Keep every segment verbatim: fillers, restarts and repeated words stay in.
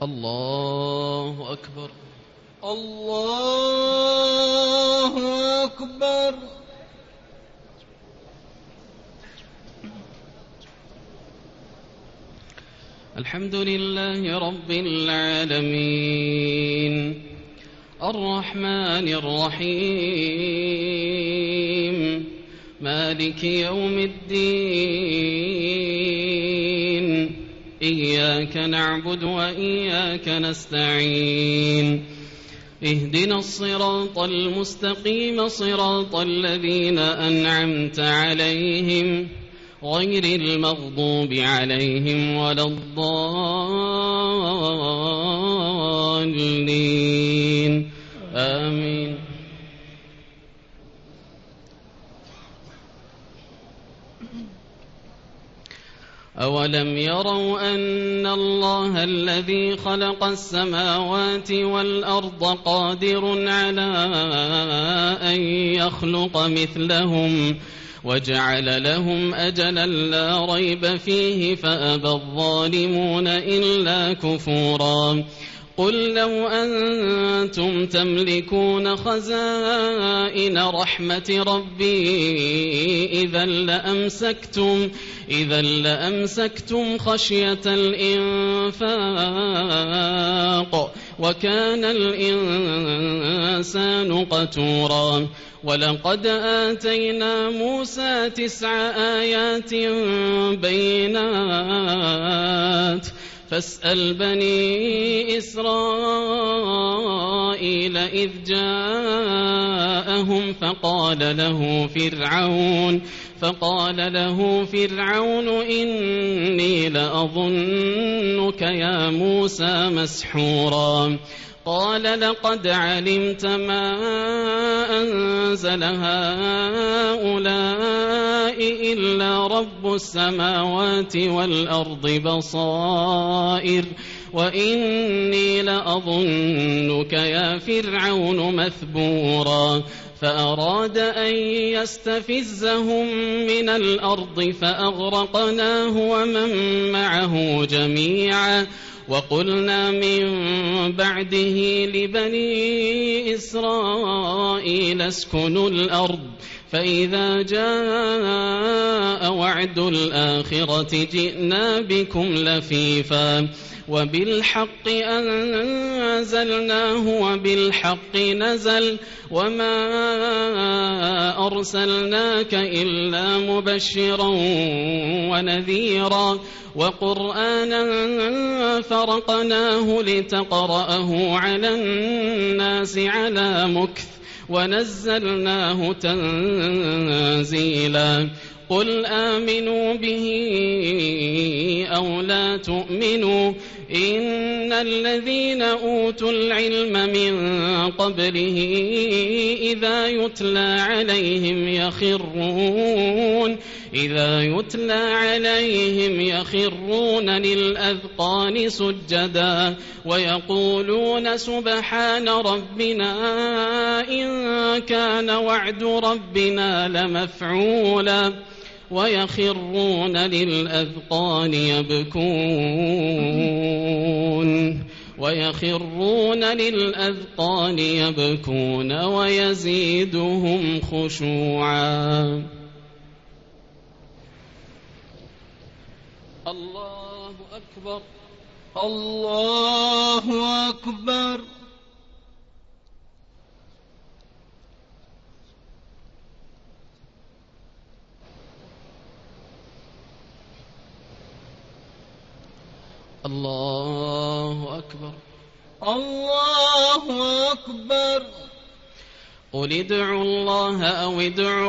الله أكبر. الله أكبر. الحمد لله رب العالمين الرحمن الرحيم مالك يوم الدين إياك نعبد وإياك نستعين اهدنا الصراط المستقيم صراط الذين أنعمت عليهم غير المغضوب عليهم ولا الضالين آمين. أولم يروا أن الله الذي خلق السماوات والأرض قادر على أن يخلق مثلهم وجعل لهم أجلا لا ريب فيه فأبى الظالمون إلا كفورا. قل لو أنتم تملكون خزائن رحمة ربي إذا لأمسكتم, إذا لأمسكتم خشية الإنفاق وكان الإنسان قتورا. ولقد آتينا موسى تسع آيات بينات فاسأل بني إسرائيل إذ جاءهم فقال له فرعون فقال له فرعون إني لأظنك يا موسى مسحورا. قال لقد علمت ما أنزل هؤلاء إلا رب السماوات والأرض بصائر وإني لأظنك يا فرعون مثبورا. فأراد أن يستفزهم من الأرض فأغرقناه ومن معه جميعا. وقلنا من بعده لبني إسرائيل اسكنوا الأرض فإذا جاء وعد الآخرة جئنا بكم لفيفا وبالحق أنزلناه وبالحق نزل وما أرسلناك إلا مبشرا ونذيرا وقرآنا فرقناه لتقرأه على الناس على مكث ونزلناه تنزيلا. قل آمنوا به أو لا تؤمنوا إن الذين أوتوا العلم من قبله إذا يتلى عليهم يخرون إذا يتلى عليهم يخرون للأذقان سجدا ويقولون سبحان ربنا إن كان وعد ربنا لمفعولا ويخرون للأذقان يبكون ويخرون للأذقان يبكون ويزيدهم خشوعا. الله أكبر. الله أكبر. الله أكبر. الله أكبر. قل ادعوا الله أو ادعوا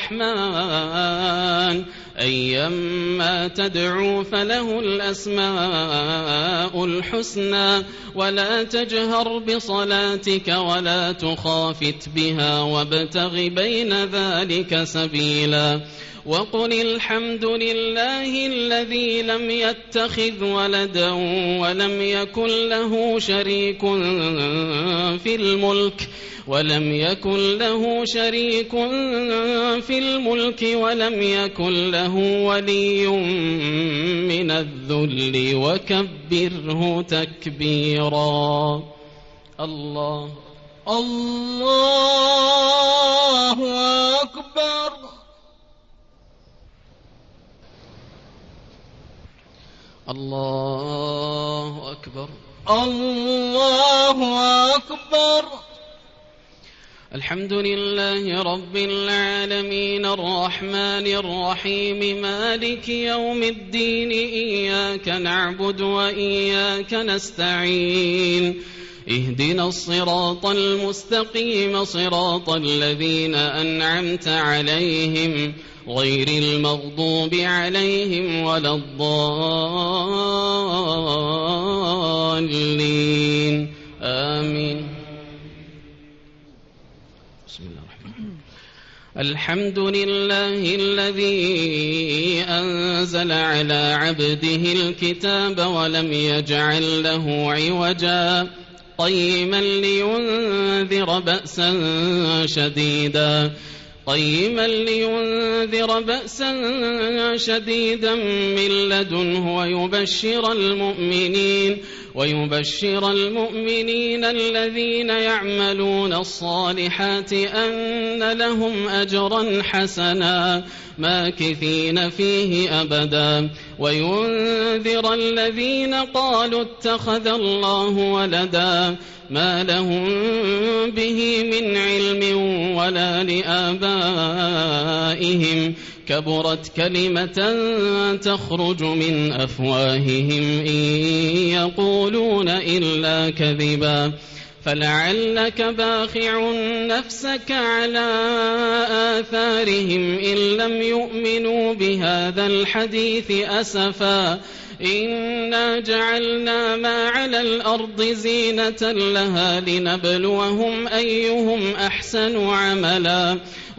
الرحمن أيما تدعوا فله الأسماء الحسنى ولا تجهر بصلاتك ولا تخافت بها وابتغ بين ذلك سبيلا وقل الحمد لله الذي لم يتخذ ولدا ولم يكن له شريك في الملك ولم يكن له شريك في الملك ولم يكن له ولي من الذل وكبره تكبيرا. الله الله أكبر. الله أكبر. الله أكبر. الحمد لله رب العالمين الرحمن الرحيم مالك يوم الدين إياك نعبد وإياك نستعين اهدنا الصراط المستقيم صراط الذين أنعمت عليهم غير المغضوب عليهم ولا الضالين آمين. بسم الله الرحمن الرحيم. الحمد لله الذي أنزل على عبده الكتاب ولم يجعل له عوجا قيما لينذر بأسا شديدا قيما لينذر بأسا شديدا من لدنه ويبشر المؤمنين ويبشر المؤمنين الذين يعملون الصالحات أن لهم أجرا حسنا ماكثين فيه أبدا وينذر الذين قالوا اتخذ الله ولدا ما لهم به من علم ولا لآبائهم كبرت كلمة تخرج من أفواههم إن يقولون إلا كذبا فلعلك باخع نفسك على آثارهم إن لم يؤمنوا بهذا الحديث أسفا إنا جعلنا ما على الأرض زينة لها لنبلوهم أيهم أحسن عملا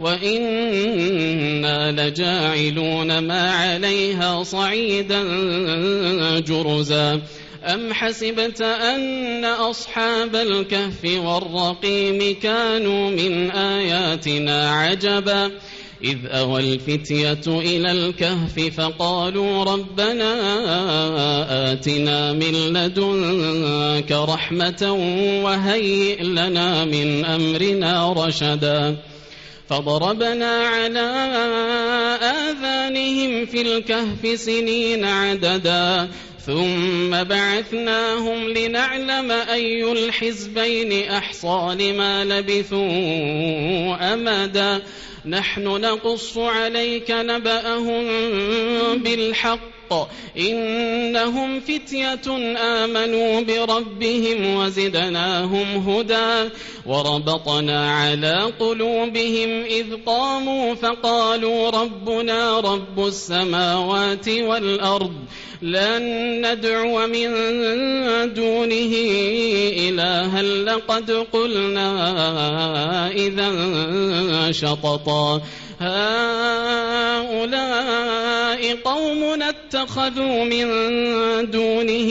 وإنا لجاعلون ما عليها صعيدا جرزا أم حسبت أن أصحاب الكهف والرقيم كانوا من آياتنا عجبا إذ أوى الفتية إلى الكهف فقالوا ربنا آتنا من لدنك رحمة وهيئ لنا من أمرنا رشدا فضربنا على آذانهم في الكهف سنين عددا ثم بعثناهم لنعلم أي الحزبين أحصى لما لبثوا أمدا نحن نقص عليك نبأهم بالحق إنهم فتية آمنوا بربهم وزدناهم هدى وربطنا على قلوبهم إذ قاموا فقالوا ربنا رب السماوات والأرض لن ندعو من دونه إلها لقد قلنا إذا شططا هؤلاء قومنا اتخذوا من دونه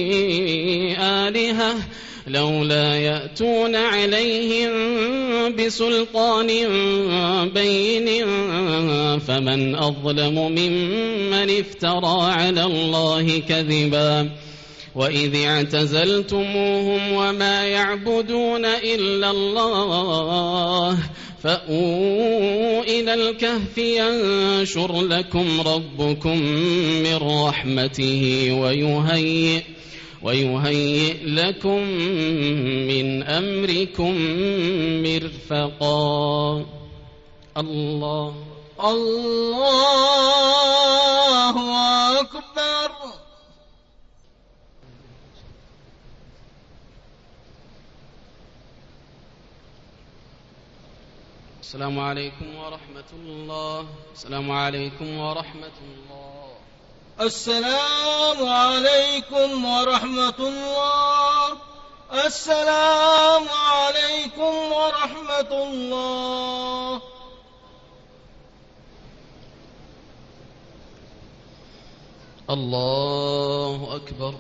آلهة لولا يأتون عليهم بسلطان بين فمن أظلم ممن افترى على الله كذبا وإذ اعتزلتموهم وما يعبدون إلا الله فأووا إلى الكهف ينشر لكم ربكم من رحمته ويهيئ ويهيئ لكم من أمركم مرفقا. الله الله أكبر. السلام عليكم ورحمة الله. السلام عليكم ورحمة الله. السلام عليكم ورحمة الله. السلام عليكم ورحمة الله. الله أكبر.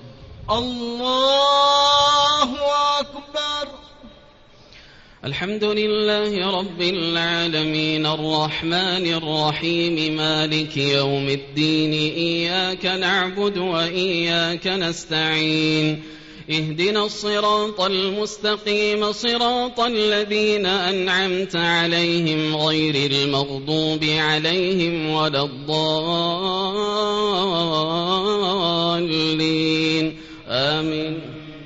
الله أكبر. الحمد لله رب العالمين الرحمن الرحيم مالك يوم الدين إياك نعبد وإياك نستعين اهدنا الصراط المستقيم صراط الذين أنعمت عليهم غير المغضوب عليهم ولا الضالين آمين.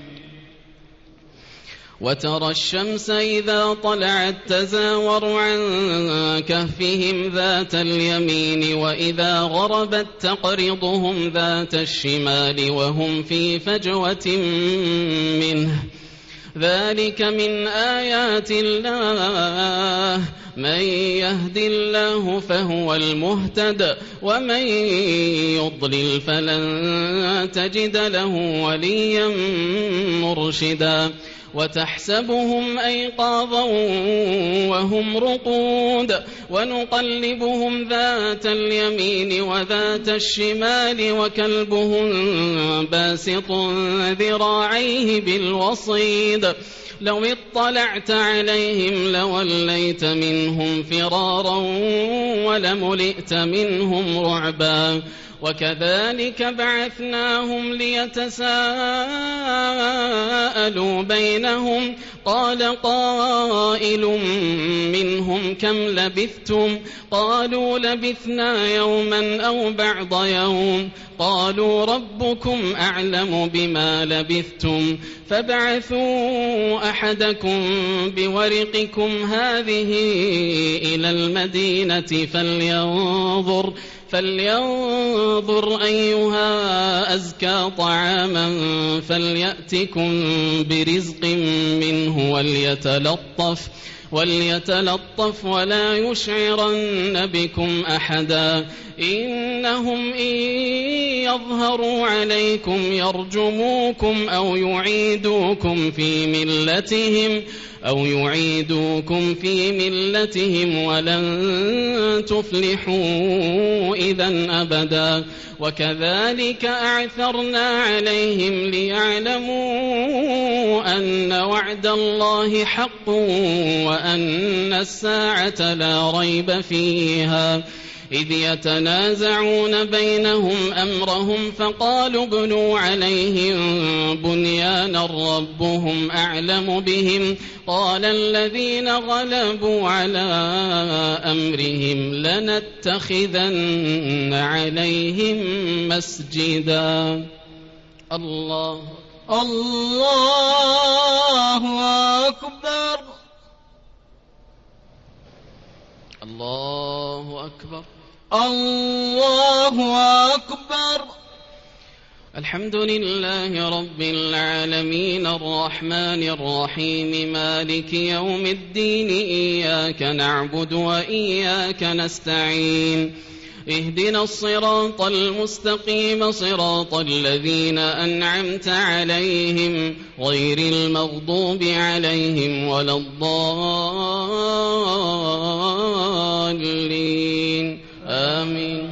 وترى الشمس إذا طلعت تزاور عن كهفهم ذات اليمين وإذا غربت تقرضهم ذات الشمال وهم في فجوة منه ذلك من آيات الله من يهد الله فهو المهتد ومن يضلل فلن تجد له وليا مرشدا وتحسبهم أيقاظا وهم رقود ونقلبهم ذات اليمين وذات الشمال وكلبهم باسط ذراعيه بالوصيد لو اطلعت عليهم لوليت منهم فرارا ولملئت منهم رعبا وكذلك بعثناهم ليتساءلوا بينهم قال قائل منهم كم لبثتم قالوا لبثنا يوما أو بعض يوم قالوا ربكم أعلم بما لبثتم فابعثوا أحدكم بورقكم هذه إلى المدينة فلينظر فلينظر أيها أزكى طعاما فليأتكم برزق منه وليتلطف وليتلطف ولا يشعرن بكم أحدا إنهم إن يظهروا عليكم يرجموكم أو يعيدوكم في ملتهم أو يعيدوكم في ملتهم ولن تفلحوا إذا أبدا وكذلك أعثرنا عليهم ليعلموا أن وعد الله حق وأن الساعة لا ريب فيها إذ يتنازعون بينهم أمرهم فقالوا ابنوا عليهم بنيانا ربهم أعلم بهم قال الذين غلبوا على أمرهم لنتخذن عليهم مسجدا. الله الله أكبر. الله أكبر. الله أكبر. الحمد لله رب العالمين الرحمن الرحيم مالك يوم الدين إياك نعبد وإياك نستعين اهدنا الصراط المستقيم صراط الذين أنعمت عليهم غير المغضوب عليهم ولا الضالين آمين.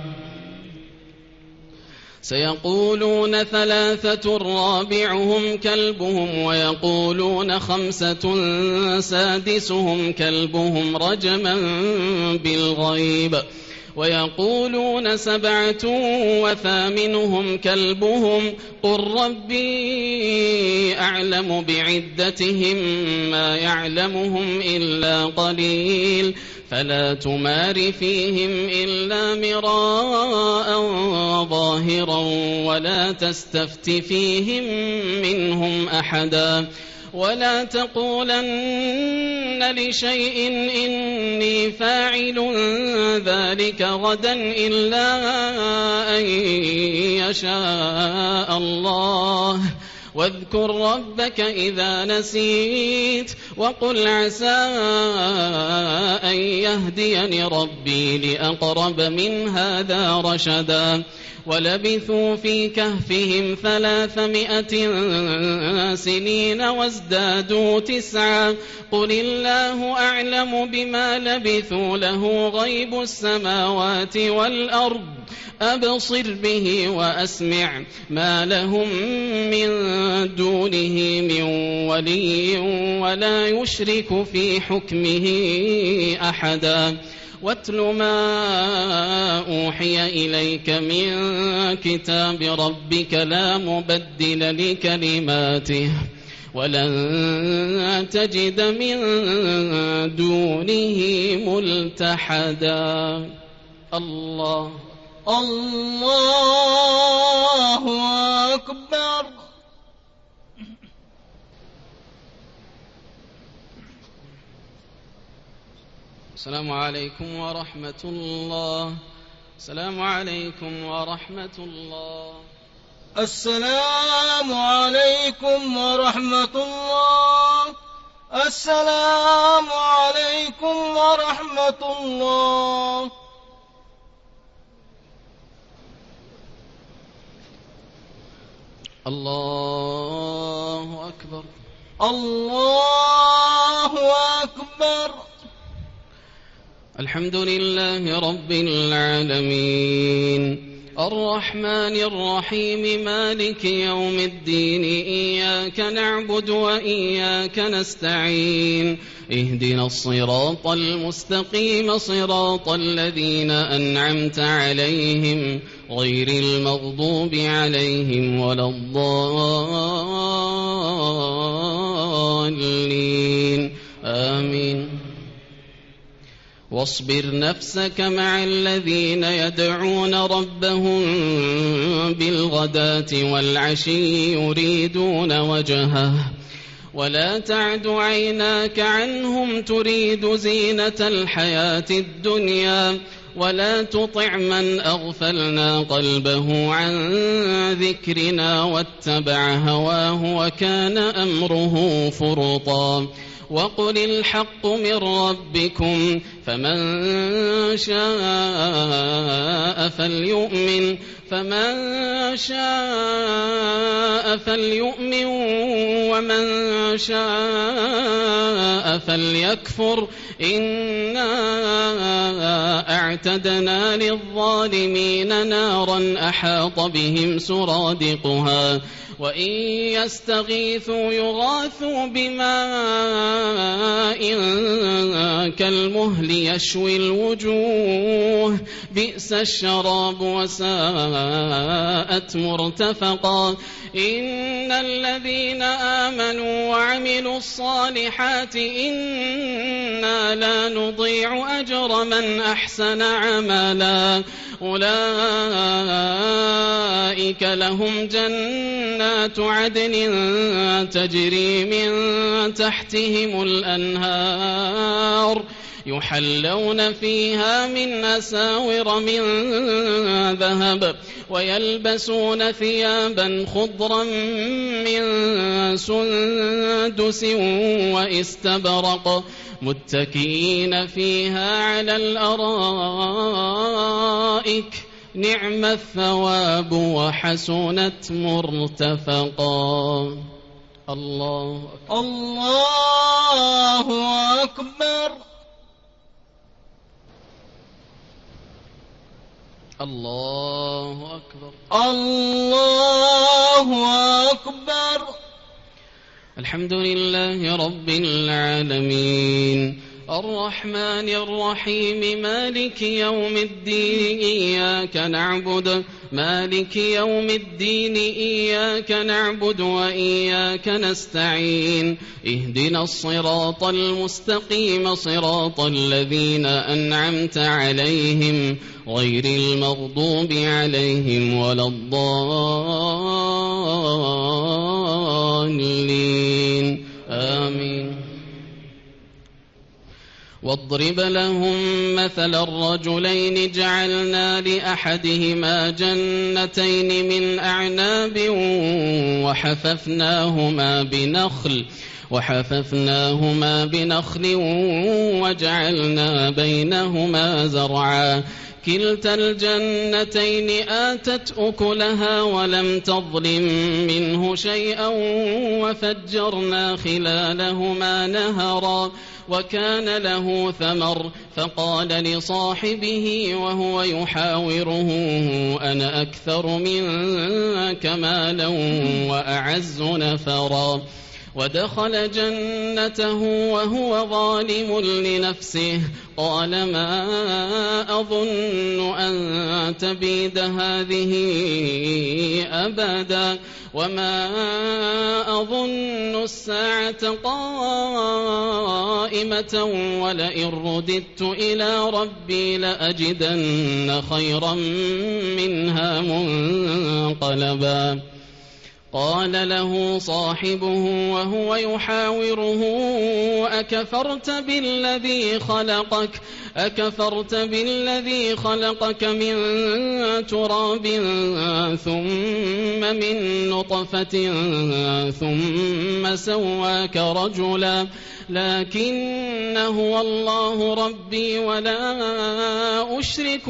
سيقولون ثلاثة رابعهم كلبهم ويقولون خمسة سادسهم كلبهم رجما بالغيب ويقولون سبعة وثامنهم كلبهم قل ربي أعلم بعدتهم ما يعلمهم إلا قليل فلا تمار فيهم إلا مراء ظاهرا ولا تستفت فيهم منهم أحدا ولا تقولن لشيء إني فاعل ذلك غدا إلا أن يشاء الله واذكر ربك إذا نسيت وقل عسى أن يهديني ربي لأقرب من هذا رشدا ولبثوا في كهفهم ثلاثمائة سنين وازدادوا تسعا قل الله أعلم بما لبثوا له غيب السماوات والأرض أبصر به وأسمع ما لهم من دونه من ولي ولا يشرك في حكمه أحدا واتل ما أوحي إليك من كتاب ربك لا مبدل لكلماته ولن تجد من دونه ملتحدا. الله الله أكبر. السلام عليكم ورحمة الله. السلام عليكم ورحمة الله. السلام عليكم ورحمة الله. السلام عليكم ورحمة الله. الله أكبر. الله أكبر. الحمد لله رب العالمين الرحمن الرحيم مالك يوم الدين إياك نعبد وإياك نستعين اهدنا الصراط المستقيم صراط الذين أنعمت عليهم غير المغضوب عليهم ولا الضالين آمين. واصبر نفسك مع الذين يدعون ربهم بالغداة والعشي يريدون وجهه ولا تعد عيناك عنهم تريد زينة الحياة الدنيا ولا تطع من أغفلنا قلبه عن ذكرنا واتبع هواه وكان أمره فرطا وقل الحق من ربكم فمن شاء فليؤمن فمن شاء فليؤمن ومن شاء فليكفر إنا أعتدنا للظالمين نارا أحاط بهم سرادقها وإن يستغيثوا يغاثوا بماء كالمهل يشوي الوجوه بئس الشراب وساءت مرتفقا إن الذين آمنوا وعملوا الصالحات إنا لا نضيع أجر من أحسن عملا أولئك لهم جنات عدن تجري من تحتهم الأنهار يحلون فيها من أساور من ذهب ويلبسون ثيابا خضرا من سندس واستبرق متكئين فيها على الأرائك نعم الثواب وحسنت مرتفقا. الله أكبر. الله أكبر. الله أكبر. الله أكبر. الحمد لله رب العالمين الرحمن الرحيم مالك يوم الدين إياك نعبد مالك يوم الدين إياك نعبد وإياك نستعين اهدنا الصراط المستقيم صراط الذين أنعمت عليهم غير المغضوب عليهم ولا الضالين آمين. واضرب لهم مثل الرجلين جعلنا لأحدهما جنتين من أعناب وحففناهما بنخل وحففناهما بنخل وجعلنا بينهما زرعا كلتا الجنتين آتت أكلها ولم تظلم منه شيئا وفجرنا خلالهما نهرا وكان له ثمر فقال لصاحبه وهو يحاوره أنا أكثر منك مالا وأعز نفرا ودخل جنته وهو ظالم لنفسه قال ما أظن أن تبيد هذه أبدا وما أظن الساعة قائمة ولئن رددت إلى ربي لأجدن خيرا منها منقلبا قال له صاحبه وهو يحاوره أكفرت بالذي خلقك أكفرت بالذي خلقك من تراب ثم من نطفة ثم سواك رجلا لكن هو الله ربي ولا أشرك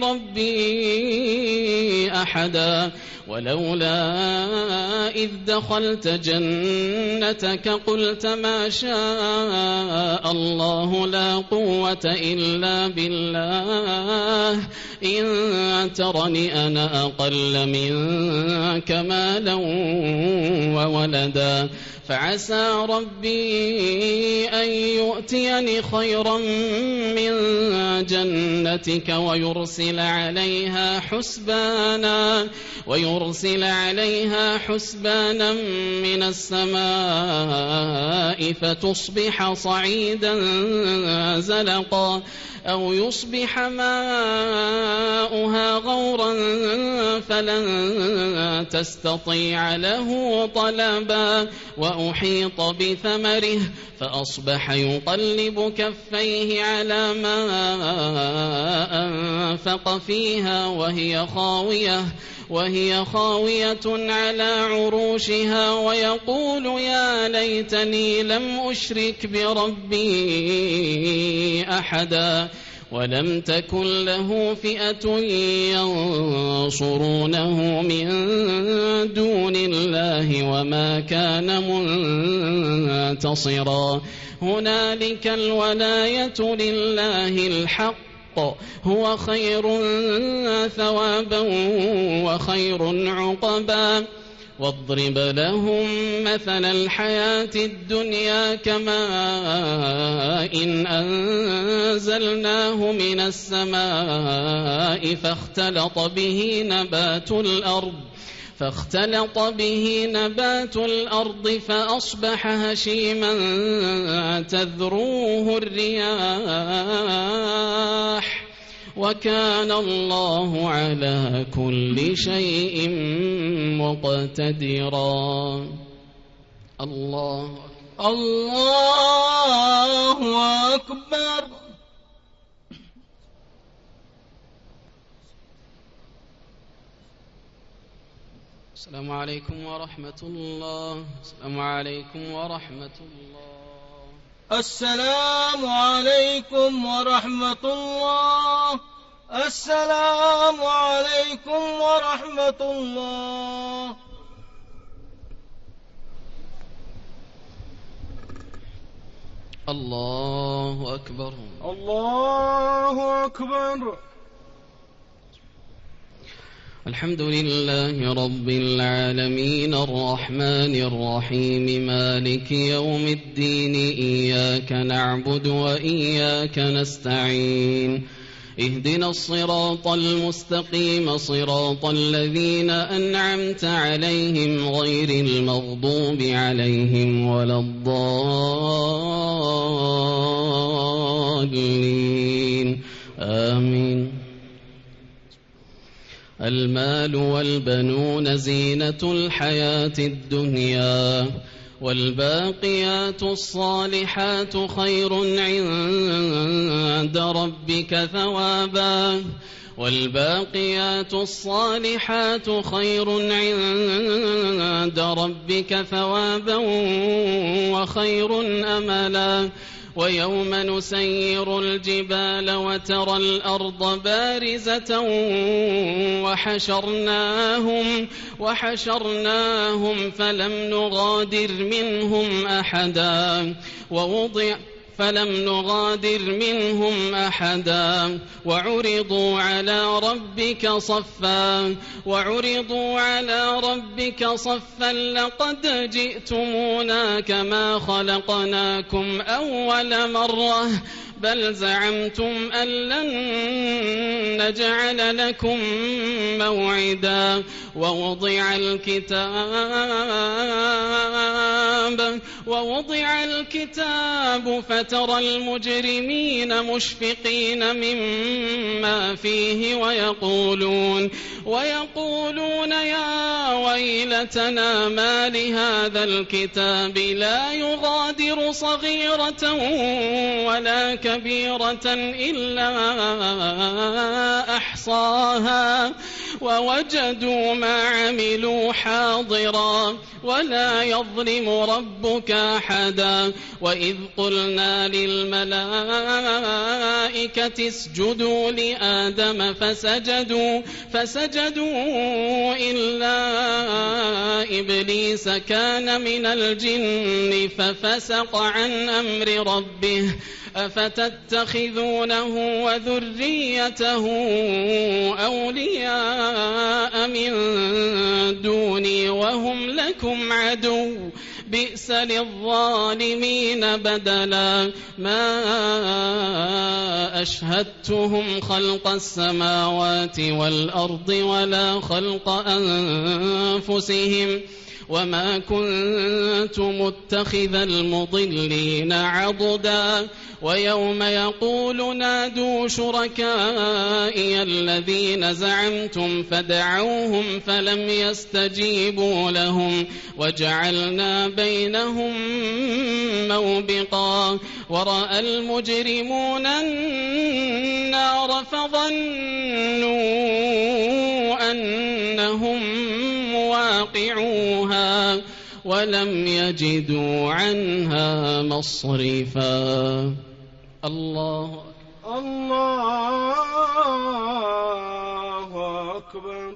بربي أحدا ولولا إذ دخلت جنتك قلت ما شاء الله لا قوة إلا بالله إن ترني أنا أقل منك مالا وولدا فعسى ربي أن يؤتيني خيرا من جنتك ويرسل عليها حسبانا ويرسل عليها حسبانا من السماء فتصبح صعيدا زلقا أو يصبح ماؤها غورا فلن تستطيع له طلبا وأحيط بثمره فأصبح يقلب كفيه على ما أنفق فيها وهي خاوية وهي خاوية على عروشها ويقول يا ليتني لم أشرك بربي أحدا ولم تكن له فئة ينصرونه من دون الله وما كان منتصرا هنالك الولاية لله الحق هو خير ثوابا وخير عقبا واضرب لهم مثل الحياة الدنيا كماء إن أنزلناه من السماء فاختلط به نبات الأرض فاختلط به نبات الأرض فأصبح هشيما تذروه الرياح وكان الله على كل شيء مقتدرا الله الله أكبر. السلام عليكم ورحمة الله. السلام عليكم ورحمة الله. السلام عليكم ورحمة الله. السلام عليكم ورحمة الله. الله أكبر. الله أكبر. الحمد لله رب العالمين الرحمن الرحيم مالك يوم الدين إياك نعبد وإياك نستعين اهدنا الصراط المستقيم صراط الذين أنعمت عليهم غير المغضوب عليهم ولا الضالين آمين. المال والبنون زينة الحياة الدنيا والباقيات الصالحات خير عند ربك ثوابا والباقيات الصالحات خير عند ربك ثوابا وخير أملا ويوم نسير الجبال وترى الأرض بارزة وحشرناهم, وحشرناهم فلم نغادر منهم أحدا ووضع فلم نغادر منهم أحدا وعرضوا على ربك صفا وعرضوا على ربك صفا لقد جئتمونا كما خلقناكم أول مرة بل زعمتم أن لن نجعل لكم موعدا ووضع الكتاب ووضع الكتاب فترى المجرمين مشفقين مما فيه ويقولون ويقولون يا ويلتنا ما لهذا الكتاب لا يغادر صغيرة ولا كبيرة إلا أحصاها ووجدوا ما عملوا حاضرا ولا يظلم ربك أحدا وإذ قلنا للملائكة اسجدوا لآدم فسجدوا فسجدوا إلا إبليس كان من الجن ففسق عن أمر ربه أفتتخذونه وذريته أولياء من دوني وهم لكم عدو بئس للظالمين بدلا ما أشهدتهم خلق السماوات والأرض ولا خلق أنفسهم وما كنت متخذ المضلين عضدا ويوم يقول نادوا شركائي الذين زعمتم فدعوهم فلم يستجيبوا لهم وجعلنا بينهم موبقا ورأى المجرمون النار فظنوا أنهم مواقعوها ولم يجدوا عنها مصرفا. الله الله أكبر.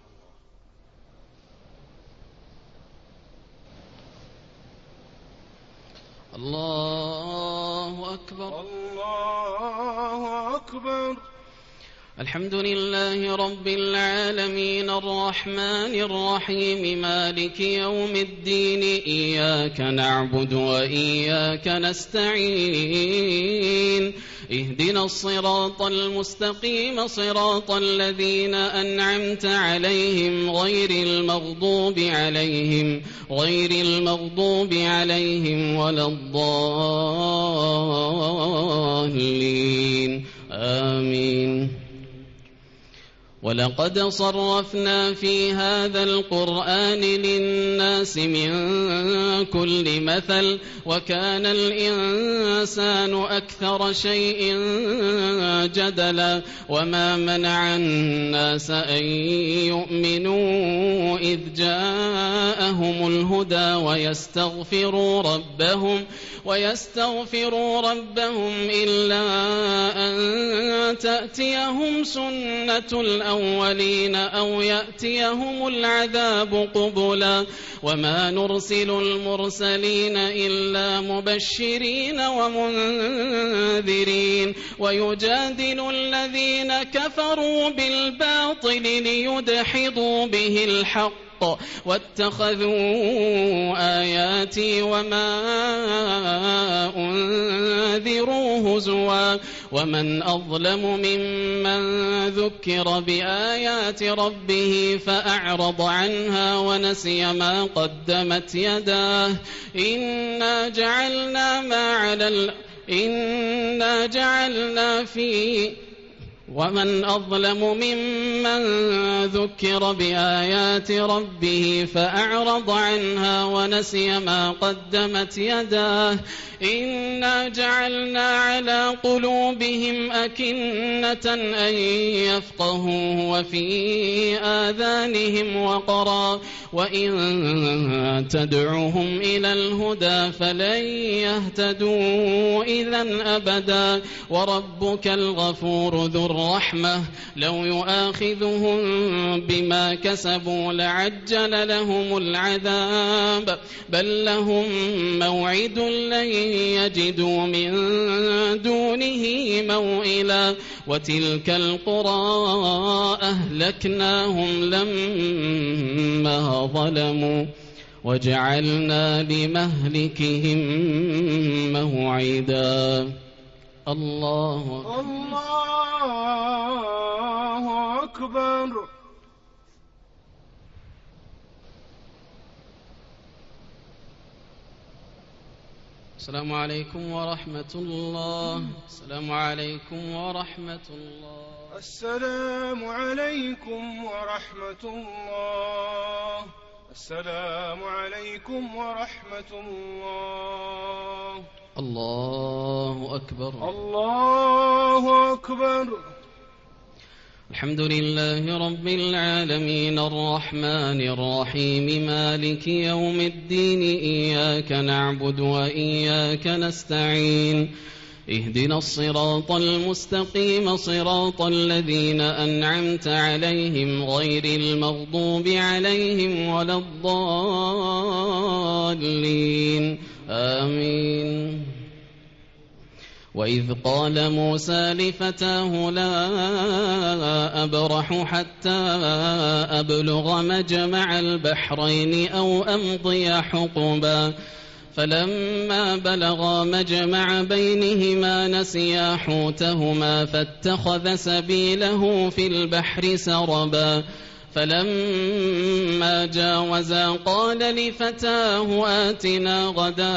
الله أكبر. الله أكبر. الحمد لله رب العالمين الرحمن الرحيم مالك يوم الدين إياك نعبد وإياك نستعين اهدنا الصراط المستقيم صراط الذين أنعمت عليهم غير المغضوب عليهم غير المغضوب عليهم ولا الضالين آمين. ولقد صرفنا في هذا القرآن للناس من كل مثل وكان الإنسان أكثر شيء جدلا وما منع الناس أن يؤمنوا إذ جاءهم الهدى ويستغفروا ربهم ويستغفروا ربهم إلا أن تأتيهم سنة الأولين أو يأتيهم العذاب قبلا وما نرسل المرسلين إلا مبشرين ومنذرين ويجادل الذين كفروا بالباطل ليدحضوا به الحق واتخذوا آياتي وما أنذروا هزوا ومن أظلم ممن ذكر بآيات ربه فأعرض عنها ونسي ما قدمت يداه إنا جعلنا ما على ال... إنا جعلنا في ومن أظلم ممن من ذكر بآيات ربه فأعرض عنها ونسي ما قدمت يداه إنا جعلنا على قلوبهم أكنة أن يفقهوه وفي آذانهم وقرا وإن تدعوهم إلى الهدى فلن يهتدوا إذا أبدا وربك الغفور ذو الرحمة لو يؤاخذهم بما كسبوا لعجل لهم العذاب بل لهم موعد لن يجدوا من دونه موئلا وتلك القرى أهلكناهم لما ظلموا وجعلنا لمهلكهم موعدا الله الله أكبر. السلام عليكم ورحمة الله. السلام عليكم ورحمة الله. السلام عليكم ورحمة الله. السلام عليكم ورحمة الله. الله أكبر. الله أكبر. الحمد لله رب العالمين الرحمن الرحيم مالك يوم الدين إياك نعبد وإياك نستعين اهدنا الصراط المستقيم صراط الذين أنعمت عليهم غير المغضوب عليهم ولا الضالين آمين. وإذ قال موسى لفتاه لا أبرح حتى أبلغ مجمع البحرين أو أمضي حقبا فلما بلغا مجمع بينهما نسيا حوتهما فاتخذ سبيله في البحر سربا فلما جاوزا قال لفتاه آتنا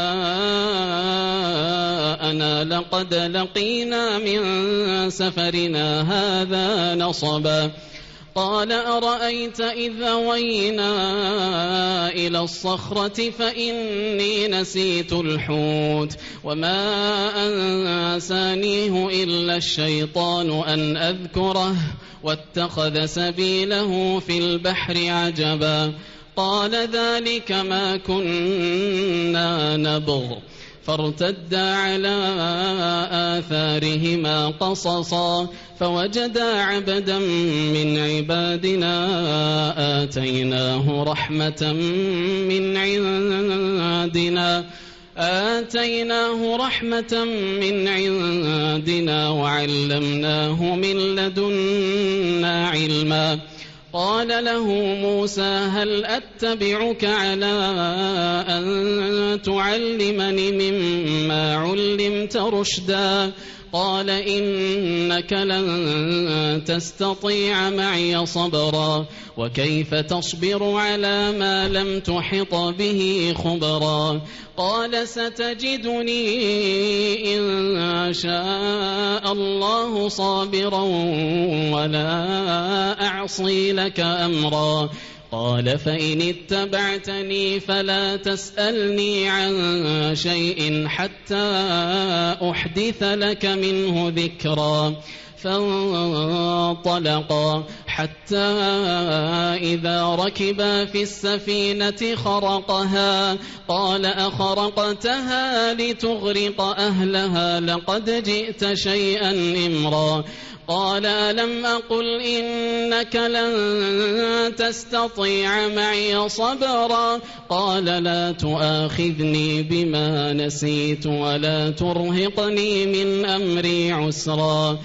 غداءنا لقد لقينا من سفرنا هذا نصبا قال أرأيت إذ أوينا إلى الصخرة فإني نسيت الحوت وما أنسانيه إلا الشيطان أن أذكره واتخذ سبيله في البحر عجبا قال ذلك ما كنا نبغ فارتدا على آثارهما قصصا فوجدا عبدا من عبادنا آتيناه رحمة من عندنا آتيناه رحمة من عندنا وعلمناه من لدنا علما قال له موسى هل أتبعك على أن تعلمني مما علمت رشدا قال إنك لن تستطيع معي صبرا وكيف تصبر على ما لم تحط به خبرا قال ستجدني إن شاء الله صابرا ولا أعصي لك أمرا قال فإن اتبعتني فلا تسألني عن شيء حتى أحدث لك منه ذكرا فانطلقا حتى إذا ركبا في السفينة خرقها قال أخرقتها لتغرق أهلها لقد جئت شيئا إمرا قال ألم أقل إنك لن تستطيع معي صبرا قال لا تؤاخذني بما نسيت ولا ترهقني من أمري عسرا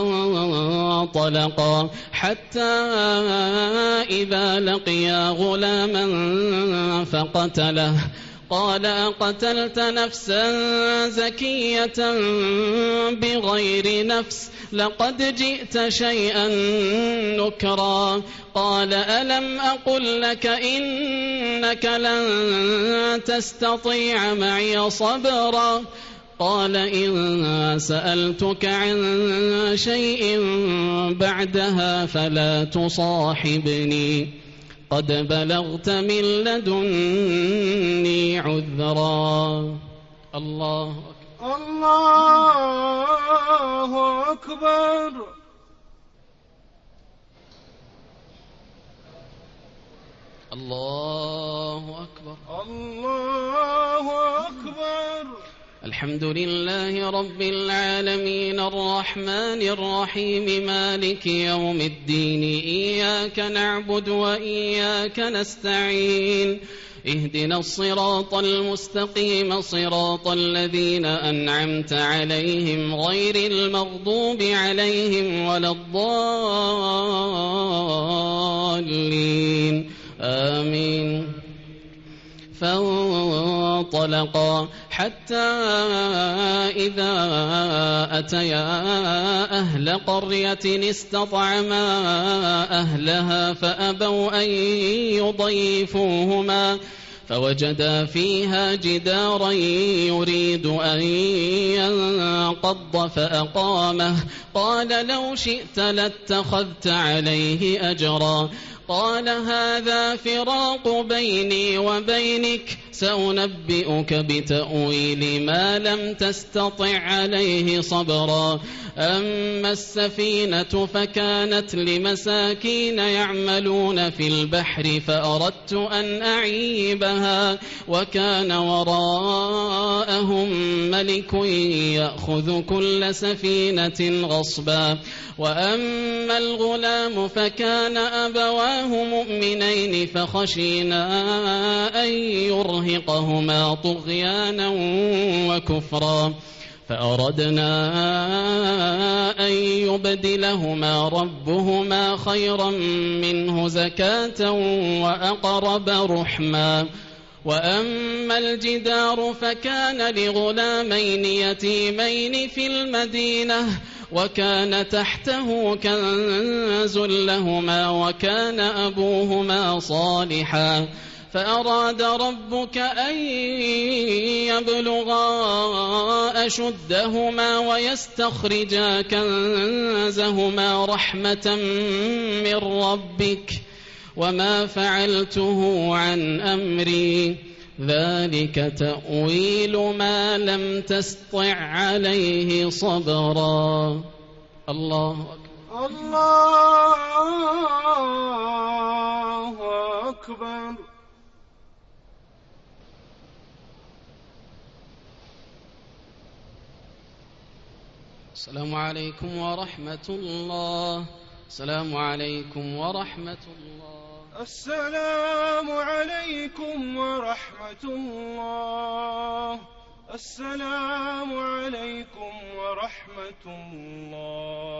فانطلقا حتى إذا لقيا غلاما فقتله قال أقتلت نفسا زكية بغير نفس لقد جئت شيئا نكرا قال ألم أقل لك إنك لن تستطيع معي صبرا قال إن سألتك عن شيء بعدها فلا تصاحبني قد بلغت من لدني عذرا. الله أكبر. الله أكبر. الله أكبر. الله أكبر. الحمد لله رب العالمين الرحمن الرحيم مالك يوم الدين إياك نعبد وإياك نستعين اهدنا الصراط المستقيم صراط الذين أنعمت عليهم غير المغضوب عليهم ولا الضالين آمين. فانطلقا حتى إذا أتيا أهل قرية استطعما أهلها فأبوا أن يضيفوهما فوجدا فيها جدارا يريد أن ينقض فأقامه قال لو شئت لاتخذت عليه أجرا قال هذا فراق بيني وبينك سأنبئك بتأويل ما لم تستطع عليه صبرا. أما السفينة فكانت لمساكين يعملون في البحر فأردت أن أعيبها وكان وراءهم ملك يأخذ كل سفينة غصبا. وأما الغلام فكان أبواه مؤمنين فخشينا أن يرهقهما طغيانا وكفرا فأردنا أن يبدلهما ربهما خيرا منه زكاة وأقرب رحما. وأما الجدار فكان لغلامين يتيمين في المدينة وكان تحته كنز لهما وكان أبوهما صالحا فأراد ربك أن يبلغا أشدهما ويستخرجا كنزهما رحمة من ربك وما فعلته عن أمري ذلك تأويل ما لم تستطع عليه صبرا. الله أكبر. الله أكبر. السلام عليكم ورحمة الله. السلام عليكم ورحمة الله. السلام عليكم ورحمة الله. السلام عليكم ورحمة الله.